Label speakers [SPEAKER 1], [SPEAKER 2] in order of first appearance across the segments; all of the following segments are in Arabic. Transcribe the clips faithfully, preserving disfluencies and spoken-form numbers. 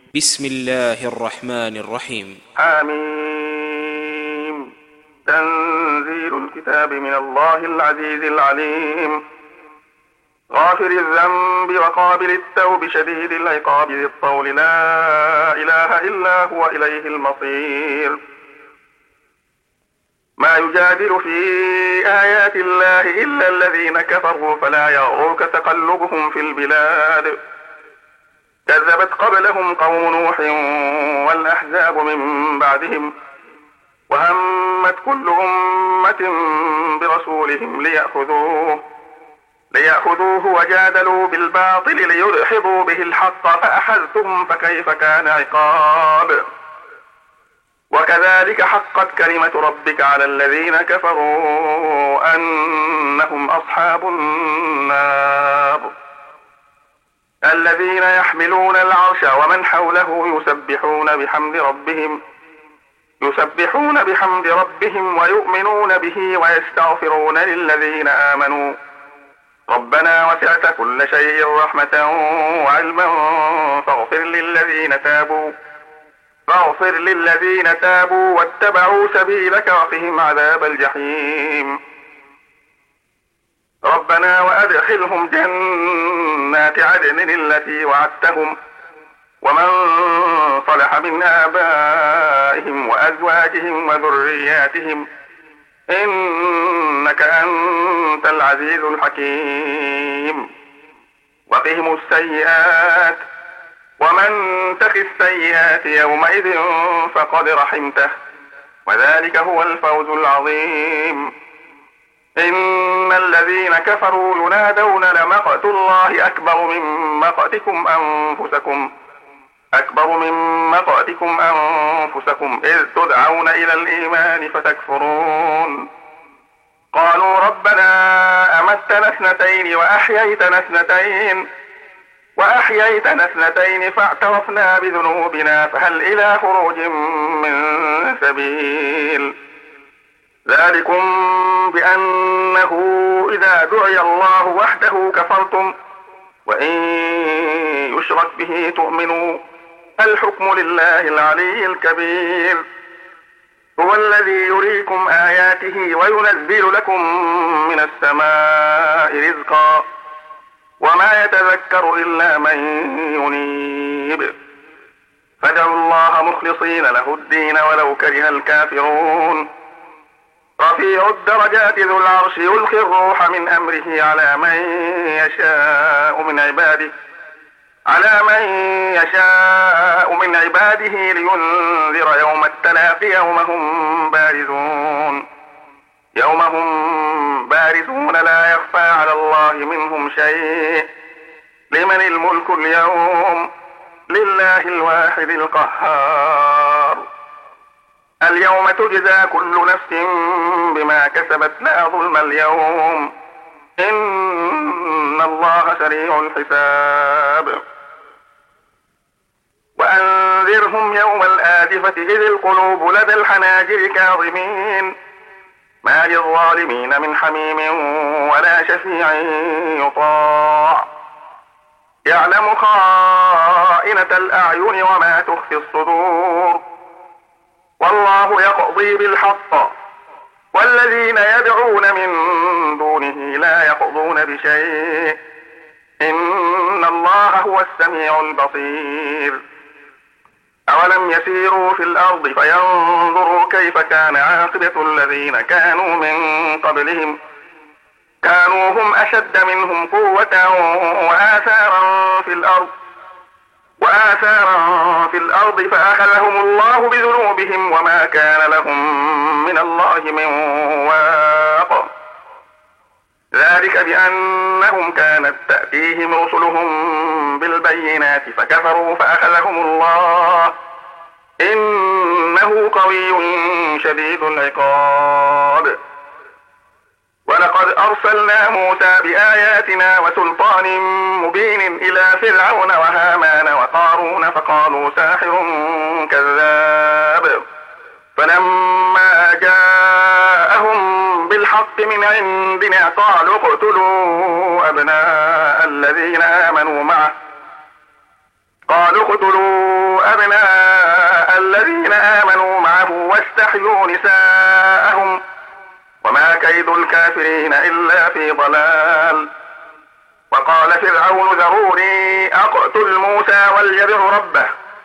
[SPEAKER 1] بسم الله الرحمن الرحيم.
[SPEAKER 2] حميم. تنزيل الكتاب من الله العزيز العليم، غافر الذنب وقابل التوب شديد العقاب ذي الطول، لا إله إلا هو إليه المصير. ما يجادل في آيات الله إلا الذين كفروا فلا يغرك تقلبهم في البلاد. كذبت قبلهم قوم نوح والأحزاب من بعدهم، وهمت كل أمة برسولهم ليأخذوه ليأخذوه وجادلوا بالباطل ليدحضوا به الحق فأخذتهم فكيف كان عقاب. وكذلك حقت كلمة ربك على الذين كفروا أنهم أصحاب النار. الذين يحملون العرش ومن حوله يسبحون بحمد ربهم يسبحون بحمد ربهم ويؤمنون به ويستغفرون للذين آمنوا ربنا وسعت كل شيء رحمة وعلما فاغفر للذين تابوا فاغفر للذين تابوا واتبعوا سبيلك وقهم عذاب الجحيم. ربنا وأدخلهم جنات عدن التي وعدتهم ومن صلح من آبائهم وأزواجهم وذرياتهم إنك أنت العزيز الحكيم. وقهم السيئات ومن تق السيئات يومئذ فقد رحمته وذلك هو الفوز العظيم. إن الذين كفروا ينادون لمقت الله أكبر من مقتكم أنفسكم أكبر من مقتكم أنفسكم إذ تدعون إلى الإيمان فتكفرون. قالوا ربنا أمتنا اثنتين وأحييتنا اثنتين وأحييتنا اثنتين فاعترفنا بذنوبنا فهل إلى خروج من سبيل. ذلكم بأنه إذا دعي الله وحده كفرتم وإن يشرك به تؤمنوا. الحكم لله العلي الكبير. هو الذي يريكم آياته وينزل لكم من السماء رزقا وما يتذكر إلا من ينيب. فادعوا الله مخلصين له الدين ولو كره الكافرون. رفيع الدرجات ذو العرش يلقي الروح من أمره على من يشاء من عباده على من يشاء من عباده لينذر يوم التلاق يوم هم بارزون يوم هم بارزون لا يخفى على الله منهم شيء. لمن الملك اليوم؟ لله الواحد القهار. اليوم تجزى كل نفس بما كسبت لا ظلم اليوم إن الله سريع الحساب. وأنذرهم يوم الآزفة إذ القلوب لدى الحناجر كاظمين ما للظالمين من حميم ولا شفيع يطاع. يعلم خائنة الأعين وما تخفي الصدور والله يقضي بالحق والذين يدعون من دونه لا يقضون بشيء إن الله هو السميع البصير. أولم يسيروا في الأرض فينظروا كيف كان عاقبة الذين كانوا من قبلهم كانوا هم أشد منهم قوة وآثارا في الأرض وآثارا في الأرض فأخذهم الله بذنوبهم وما كان لهم من الله من واق. ذلك بأنهم كانت تأتيهم رسلهم بالبينات فكفروا فأخذهم الله إنه قوي شديد العقاب. ولقد أرسلنا موسى بآياتنا وسلطان مبين إلى فرعون وهامان وقارون فقالوا ساحر كذاب. فلما جاءهم بالحق من عندنا قالوا اقتلوا أبناء الذين آمنوا معه قالوا اقتلوا الكافرين إلا في ضلال. وقال فرعون ذروني أقتل موسى وليدع ربه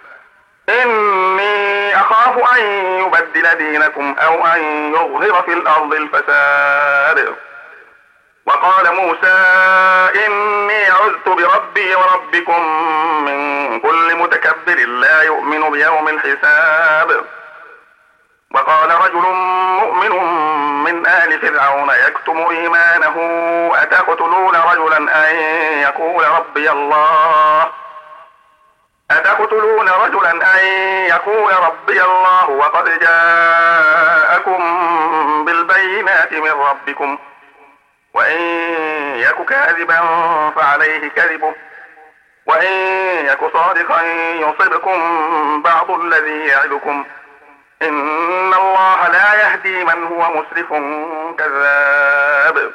[SPEAKER 2] إني أخاف أن يبدل دينكم أو أن يظهر في الأرض الفساد. وقال موسى إني عذت بربي وربكم من كل متكبر لا يؤمن بيوم الحساب. وقال رجل مؤمن من آل فرعون يكتم إيمانه أتقتلون رجلا أن يقول ربي الله أتقتلون رجلا أن يقول ربي الله وقد جاءكم بالبينات من ربكم وإن يك كاذبا فعليه كذبه وإن يك صادقا يصبكم بعض الذي يعدكم إن الله لا يهدي من هو مسرف كذاب.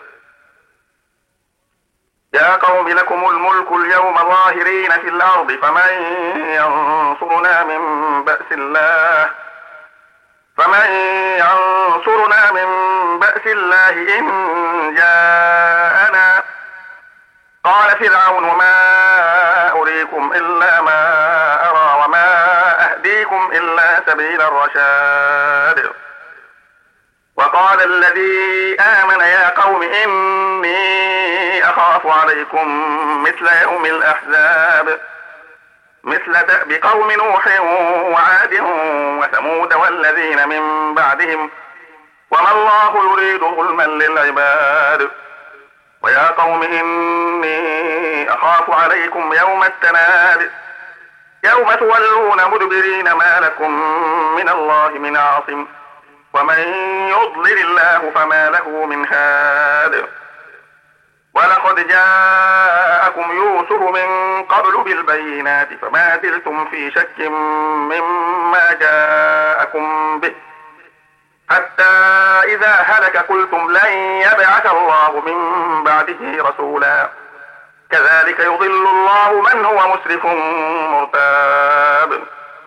[SPEAKER 2] يا قوم لكم الملك اليوم ظاهرين في الأرض فمن ينصرنا من بأس الله فمن ينصرنا من بأس الله إن جاءنا. قال فرعون ما أريكم إلا ما أرى وما أهديكم إلا سبيل الرشاد. وقال الذي آمن يا قوم إني أخاف عليكم مثل يوم الأحزاب مثل دأب قوم نوح وعاد وثمود والذين من بعدهم وما الله يريد ظلما للعباد. ويا قوم إني أخاف عليكم يوم التناد يوم تولون مدبرين ما لكم من الله من عاصم ومن يضلل الله فما له من هاد. ولقد جاءكم يوسف من قبل بالبينات فما زلتم في شك مما جاءكم به حتى إذا هلك قلتم لن يبعث الله من بعده رسولا كذلك يضل الله من هو مسرف مرتاب.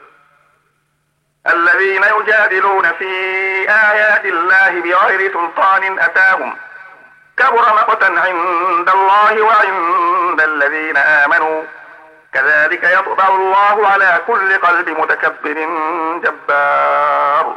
[SPEAKER 2] الذين يجادلون في آيات الله بغير سلطان أتاهم كبر مقتا عند الله وعند الذين آمنوا كذلك يطبع الله على كل قلب متكبر جبار.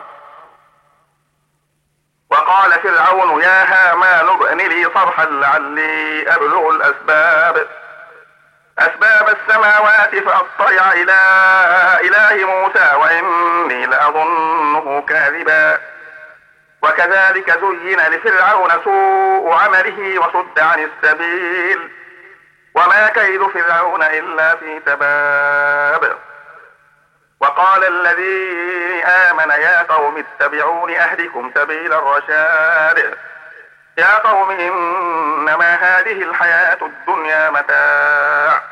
[SPEAKER 2] وقال فرعون يا هامان ابن لي صرحا لعلي أبلغ الأسباب أسباب السماوات فأطلع إلى إله موسى وإني لأظنه كاذبا. وكذلك زين لفرعون سوء عمله وصد عن السبيل وما كيد فرعون إلا في تباب. وقال الذي آمن يا قوم اتبعون أهدكم سبيل الرشاد. يا قوم إنما هذه الحياة الدنيا متاع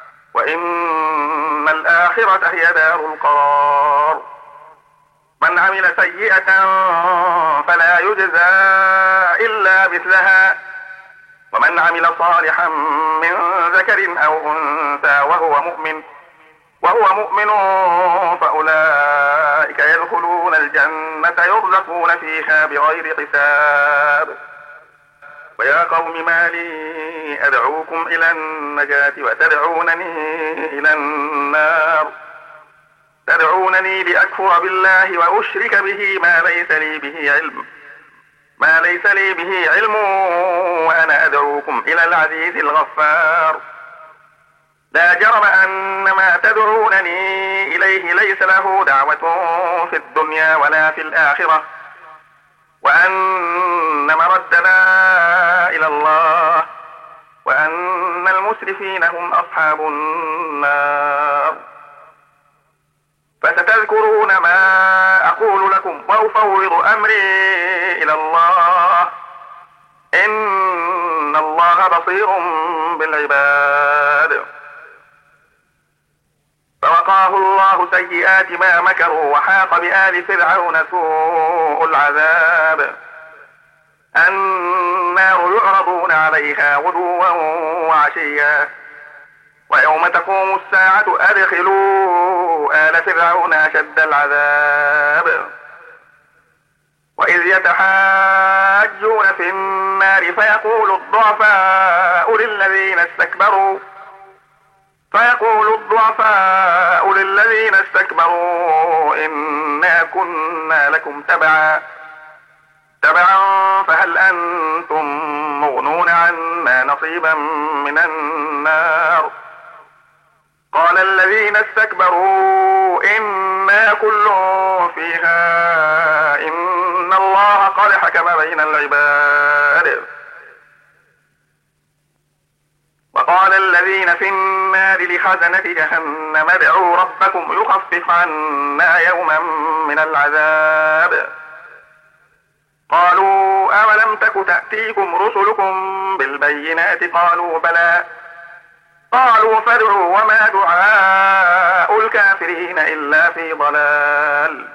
[SPEAKER 2] وإن الآخرة هي دار القرار. من عمل سيئة فلا يجزى إلا مثلها ومن عمل صالحا من ذكر أو أنثى وهو مؤمن وهو مؤمن فأولئك يدخلون الجنة يرزقون فيها بغير حساب. ويا قوم ما لي أدعوكم إلى النجاة وتدعونني إلى النار تدعونني لأكفر بالله وأشرك به ما ليس لي به علم ما ليس لي به علم وأنا أدعوكم إلى العزيز الغفار. لا جرم أن ما تدعونني إليه ليس له دعوة في الدنيا ولا في الآخرة وأن مردنا إلى الله وأن المسرفين هم أصحاب النار. فستذكرون ما أقول لكم وأفوض أمري إلى الله إن الله بصير بالعباد. فوقاه الله سيئات ما مكروا وحاق بآل فرعون سوء العذاب. النار يعرضون عليها غدوا وعشيا ويوم تقوم الساعة أدخلوا آل فرعون أشد العذاب. وإذ يتحاجون في النار فيقول الضعفاء للذين استكبروا فيقول الضعفاء للذين استكبروا إنا كنا لكم تبعا تبعا فهل أنتم مغنون عنا نصيبا من النار قال الذين استكبروا إنا كل فيها إن الله قد حكم بين العباد وقال الذين في النار لخزنة جهنم ادعوا ربكم يخفف عنا يوما من العذاب قالوا أولم تك تأتيكم رسلكم بالبينات قالوا بلى قالوا فادعوا وما دعاء الكافرين إلا في ضلال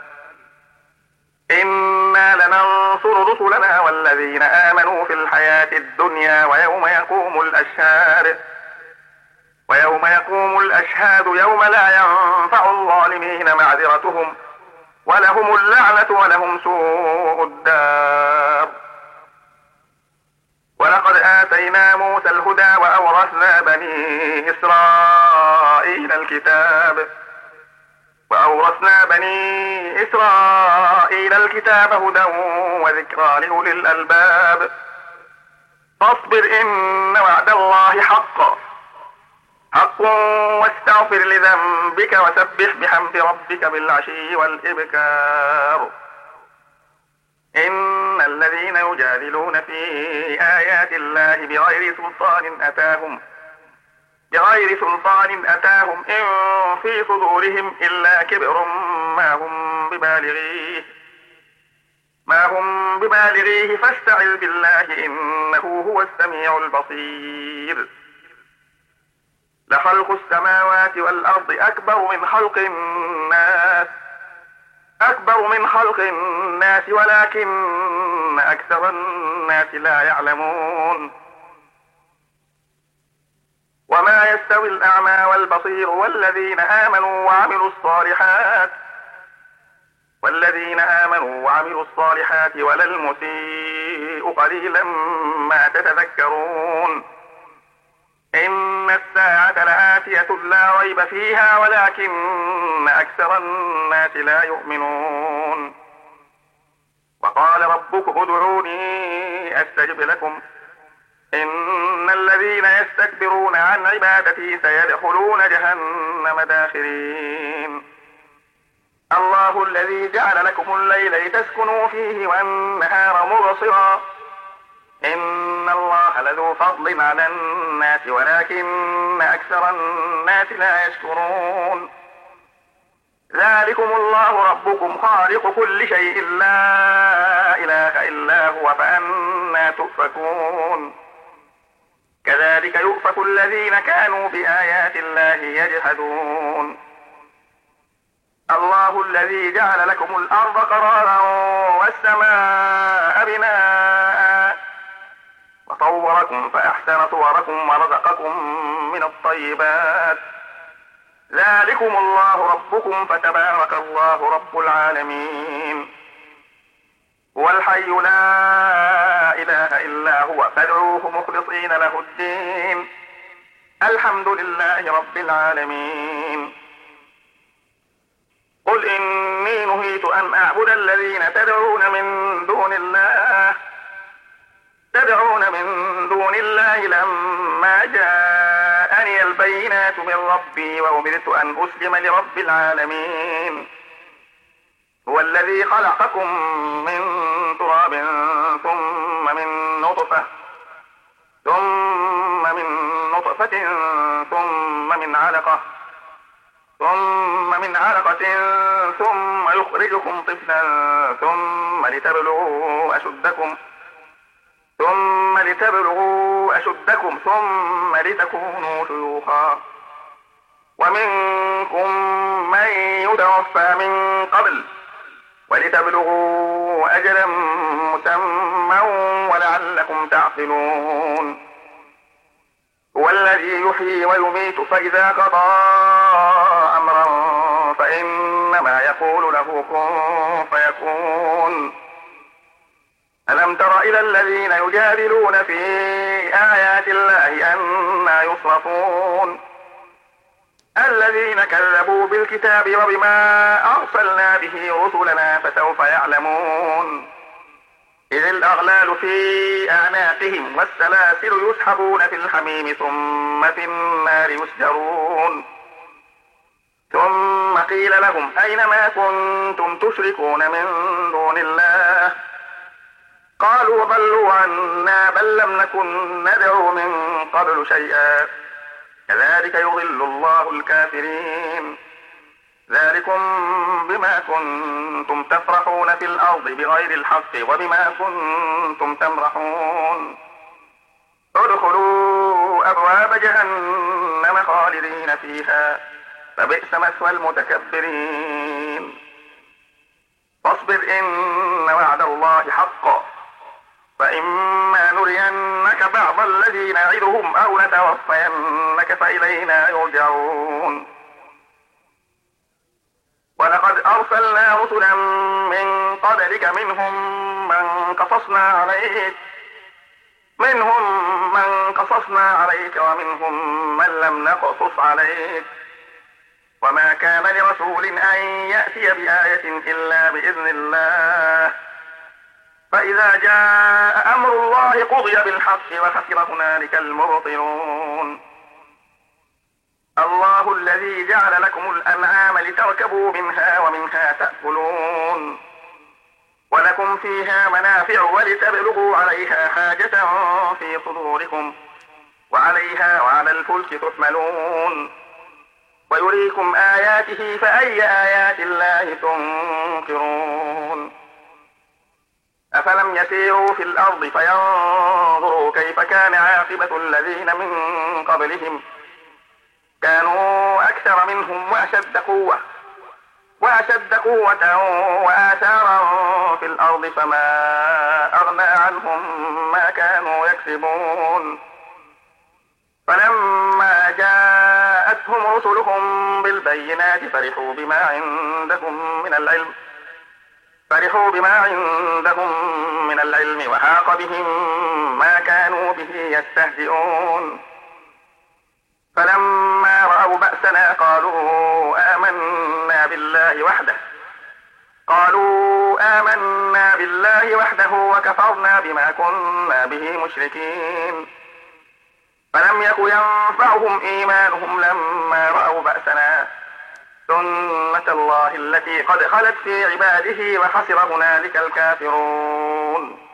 [SPEAKER 2] إنا لننصر رسلنا والذين آمنوا في الحياة الدنيا ويوم يقوم الأشهاد ويوم يقوم الأشهاد يوم لا ينفع الظالمين معذرتهم ولهم اللعنة ولهم سوء الدار ولقد آتينا موسى الهدى وأورثنا بني إسرائيل الكتاب وأورثنا بني إسرائيل الكتاب هدى وذكرى لأولي الألباب فاصبر إن وعد الله حق حق واستغفر لذنبك وسبح بحمد ربك بالعشي والإبكار إن الذين يجادلون في آيات الله بغير سلطان أتاهم بغير سلطان أتاهم إن في صدورهم إلا كبر ما هم ببالغيه ما هم ببالغيه فاستعذ بالله إنه هو السميع البصير لخلق السماوات والأرض أكبر من خلق الناس أكبر من خلق الناس ولكن أكثر الناس لا يعلمون وما يستوي الأعمى والبصير والذين آمنوا وعملوا الصالحات والذين آمنوا وعملوا الصالحات ولا المسيء قليلا ما تتذكرون إن الساعة لآتية لا ريب فيها ولكن أكثر الناس لا يؤمنون وقال ربكم ادعوني أستجب لكم إن الذين يستكبرون عن عبادتي سيدخلون جهنم داخرين الله الذي جعل لكم الليل لتسكنوا فيه والنهار مبصرا إن الله لذو فضل على الناس ولكن أكثر الناس لا يشكرون ذلكم الله ربكم خالق كل شيء لا إله إلا هو فأنى تؤفكون كذلك يؤفك الذين كانوا بآيات الله يجحدون الله الذي جعل لكم الأرض قرارا والسماء بناء وصوركم فأحسن صوركم ورزقكم من الطيبات ذلكم الله ربكم فتبارك الله رب العالمين هو الحي لا إله إلا هو فادعوه مخلصين له الدين الحمد لله رب العالمين قل إني نهيت أن أعبد الذين تدعون من دون الله تدعون من دون الله لما جاءني البينات من ربي وأمرت أن أسلم لرب العالمين هو الذي خلقكم من تراب ثم من نطفة ثم من نطفة ثم من علقة ثم من علقة ثم يخرجكم طفلا ثم لتبلغوا أشدكم ثم لتبلغوا أشدكم ثم لتكونوا شيوخا ومنكم من يتوفى من قبل ولتبلغوا أجلا مسمى ولعلكم تعقلون هو الذي يحيي ويميت فإذا قضى أمرا فإنما يقول له كن فيكون ألم تر إلى الذين يجادلون في آيات الله أنى يصرفون الذين كذبوا بالكتاب وبما أرسلنا به رسلنا فسوف يعلمون إذ الأغلال في أعناقهم والسلاسل يسحبون في الحميم ثم في النار يسجرون ثم قيل لهم أين ما كنتم تشركون من دون الله قالوا ضلوا عنا بل لم نكن ندعو من قبل شيئا كذلك يضل الله الكافرين ذلكم بما كنتم تفرحون في الأرض بغير الحق وبما كنتم تمرحون ادخلوا أبواب جهنم خالدين فيها فبئس مثوى المتكبرين فاصبر إن وعد الله حق فإما نرينك بعض الذي نعدهم أو نتوفينك فإلينا يرجعون ولقد أرسلنا رسلا من قبلك منهم من قصصنا عليك منهم من قصصنا عليك ومنهم من لم نقصص عليك وما كان لرسول أن يأتي بآية إلا بإذن الله فإذا جاء أمر الله قضي بالحق وخسر هنالك المبطلون الله الذي جعل لكم الأنعام لتركبوا منها ومنها تأكلون ولكم فيها منافع ولتبلغوا عليها حاجة في صدوركم وعليها وعلى الفلك تحملون ويريكم آياته فأي آيات الله تنكرون أفلم يسيروا في الأرض فينظروا كيف كان عاقبة الذين من قبلهم كانوا أكثر منهم وأشد قوة وأشد قوة وآثارا في الأرض فما أغنى عنهم ما كانوا يكسبون فلما جاءتهم رسلهم بالبينات فرحوا بما عندهم من العلم فرحوا بما عندهم من العلم وحاق بهم ما كانوا به يستهزئون فلما رأوا بأسنا قالوا آمنا بالله وحده قالوا آمنا بالله وحده وكفرنا بما كنا به مشركين فلم يك ينفعهم إيمانهم لما رأوا بأسنا سنة الله التي قد خلت في عباده وخسر هنالك الكافرون